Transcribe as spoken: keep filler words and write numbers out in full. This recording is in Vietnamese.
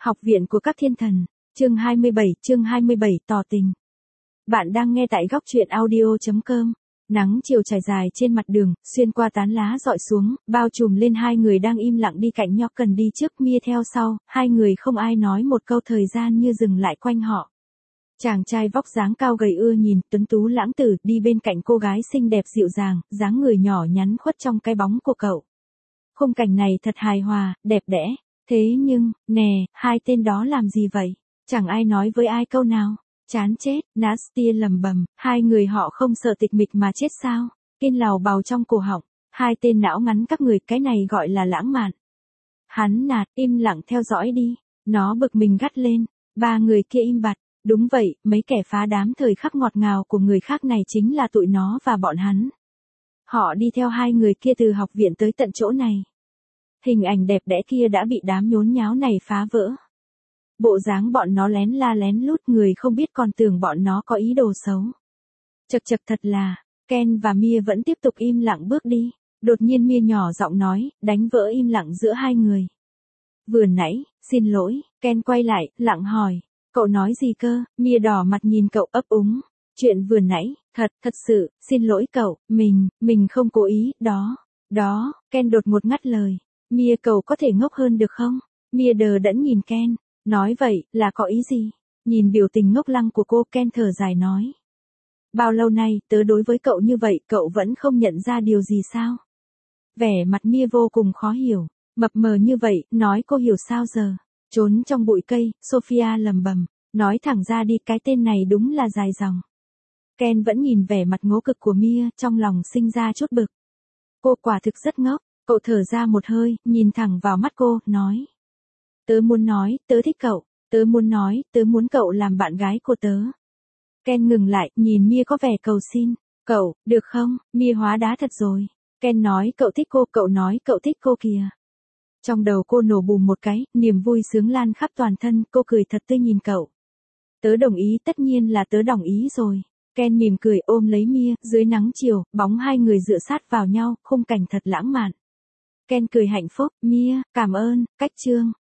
Học viện của các thiên thần, chương hai mươi bảy, chương hai mươi bảy tỏ tình. Bạn đang nghe tại góc truyện audio chấm com. Nắng chiều trải dài trên mặt đường, xuyên qua tán lá dọi xuống, bao trùm lên hai người đang im lặng đi cạnh nhau, cần đi trước, Mia theo sau, hai người không ai nói một câu, thời gian như dừng lại quanh họ. Chàng trai vóc dáng cao gầy ưa nhìn, tuấn tú lãng tử, đi bên cạnh cô gái xinh đẹp dịu dàng, dáng người nhỏ nhắn khuất trong cái bóng của cậu. Khung cảnh này thật hài hòa, đẹp đẽ. Thế nhưng, nè, hai tên đó làm gì vậy? Chẳng ai nói với ai câu nào. Chán chết, Nastia lầm bầm, hai người họ không sợ tịch mịch mà chết sao? Kinh lào bào trong cổ họng, hai tên não ngắn các người, cái này gọi là lãng mạn. Hắn nạt, im lặng theo dõi đi. Nó bực mình gắt lên, ba người kia im bặt. Đúng vậy, mấy kẻ phá đám thời khắc ngọt ngào của người khác này chính là tụi nó và bọn hắn. Họ đi theo hai người kia từ học viện tới tận chỗ này. Hình ảnh đẹp đẽ kia đã bị đám nhốn nháo này phá vỡ. Bộ dáng bọn nó lén la lén lút, người không biết còn tưởng bọn nó có ý đồ xấu. Chật chật thật là, Ken và Mia vẫn tiếp tục im lặng bước đi. Đột nhiên Mia nhỏ giọng nói, đánh vỡ im lặng giữa hai người. Vừa nãy, xin lỗi, Ken quay lại, lặng hỏi, cậu nói gì cơ? Mia đỏ mặt nhìn cậu ấp úng. Chuyện vừa nãy, thật, thật sự, xin lỗi cậu, mình, mình không cố ý, đó, đó, Ken đột ngột ngắt lời. Mia cậu có thể ngốc hơn được không? Mia đờ đẫn nhìn Ken, nói vậy, là có ý gì? Nhìn biểu tình ngốc lăng của cô, Ken thở dài nói. Bao lâu nay, tớ đối với cậu như vậy, cậu vẫn không nhận ra điều gì sao? Vẻ mặt Mia vô cùng khó hiểu, mập mờ như vậy, nói cô hiểu sao giờ? Trốn trong bụi cây, Sophia lầm bầm, nói thẳng ra đi, cái tên này đúng là dài dòng. Ken vẫn nhìn vẻ mặt ngố cực của Mia, trong lòng sinh ra chút bực. Cô quả thực rất ngốc. Cậu thở ra một hơi, nhìn thẳng vào mắt cô, nói. Tớ muốn nói, tớ thích cậu, tớ muốn nói, tớ muốn cậu làm bạn gái của tớ. Ken ngừng lại, nhìn Mia có vẻ cầu xin. Cậu, được không? Mia hóa đá thật rồi. Ken nói cậu thích cô, cậu nói cậu thích cô kìa. Trong đầu cô nổ bùm một cái, niềm vui sướng lan khắp toàn thân, cô cười thật tươi nhìn cậu. Tớ đồng ý, tất nhiên là tớ đồng ý rồi. Ken mỉm cười ôm lấy Mia, dưới nắng chiều, bóng hai người dựa sát vào nhau, khung cảnh thật lãng mạn. Ken cười hạnh phúc, Mia, cảm ơn, cách chương.